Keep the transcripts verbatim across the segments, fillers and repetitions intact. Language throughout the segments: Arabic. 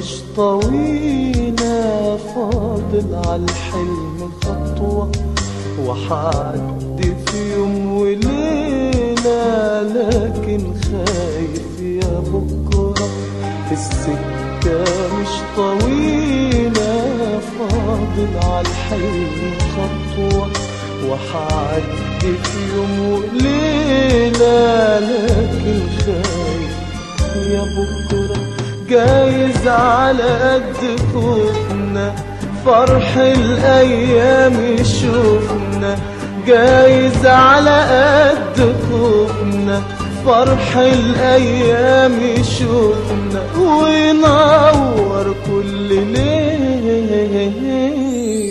مش طويلة، فاضل عالحلم خطوة وحعدي في يوم وليلة، لكن خايف يا بكرة السكة مش طويلة، فاضل عالحلم خطوة وحعدي في يوم وليلة، لكن خايف يا بكرة جايز على قد خوفنا فرح الأيام يشوفنا، جايز على قد خوفنا فرح الأيام يشوفنا وينور كل ليلة.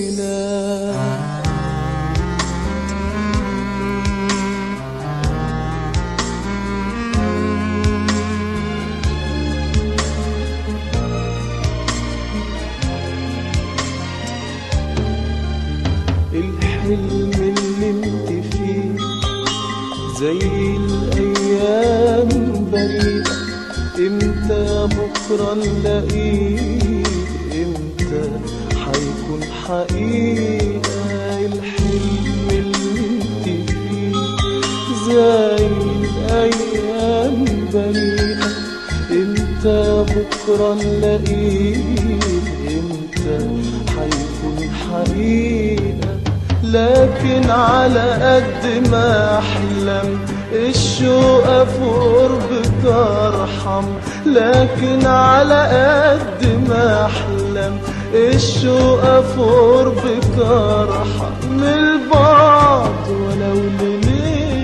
الحلم اللي انت فيه زي الأيام بريئة، امتى بكرة نلاقيه، امتى حيكون حقيقة. الحلم اللي انت فيه زي الأيام بريئة، امتى بكرة نلاقيه، امتى حيكون حقيقة. لكن على قد ما احلم الشوق في قربك ارحم، لكن على قد ما احلم الشوق في قربك ارحم من البعد ولو لليلة.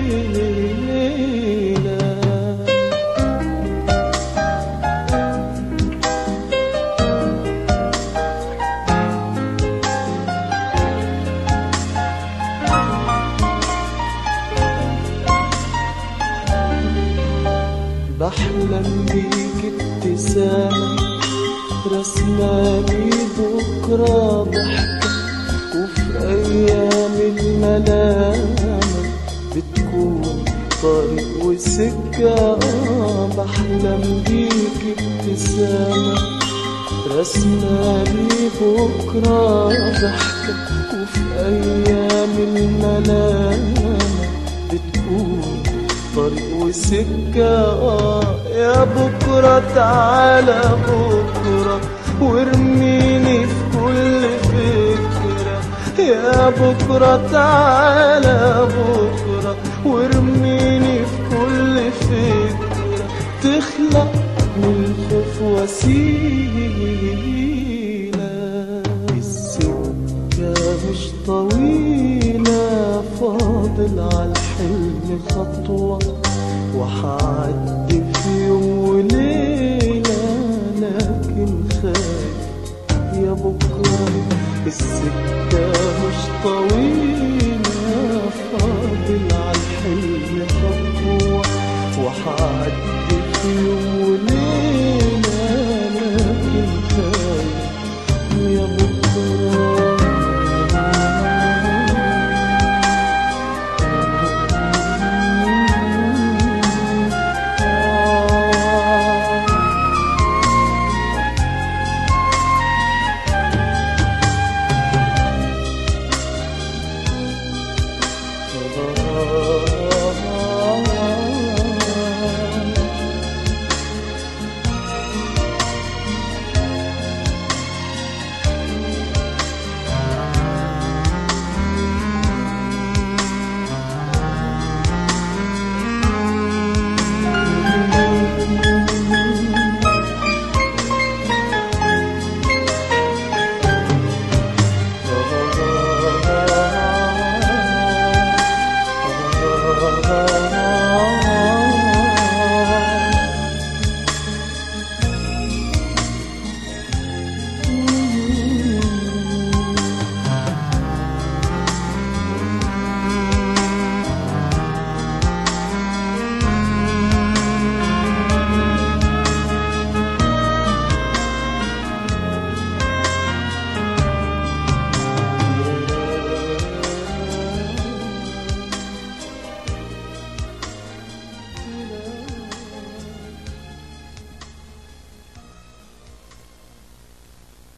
بحلم بيك ابتسامة رسمالي بكرة ضحكة، وفي أيام الملامة بتكون طريق وسكة. بحلم بيك ابتسامة رسمالي بكرة ضحكة، وفي أيام الملامة بتكون طريق وسكة. يا بكرة تعالى بكرة وارميني في كل فكرة، يا بكرة تعالى بكرة وارميني في كل فكرة، تخلق من الخوف وسيلة. السكة مش طويلة، فاضل عالحلم خطوة وحعدي في يوم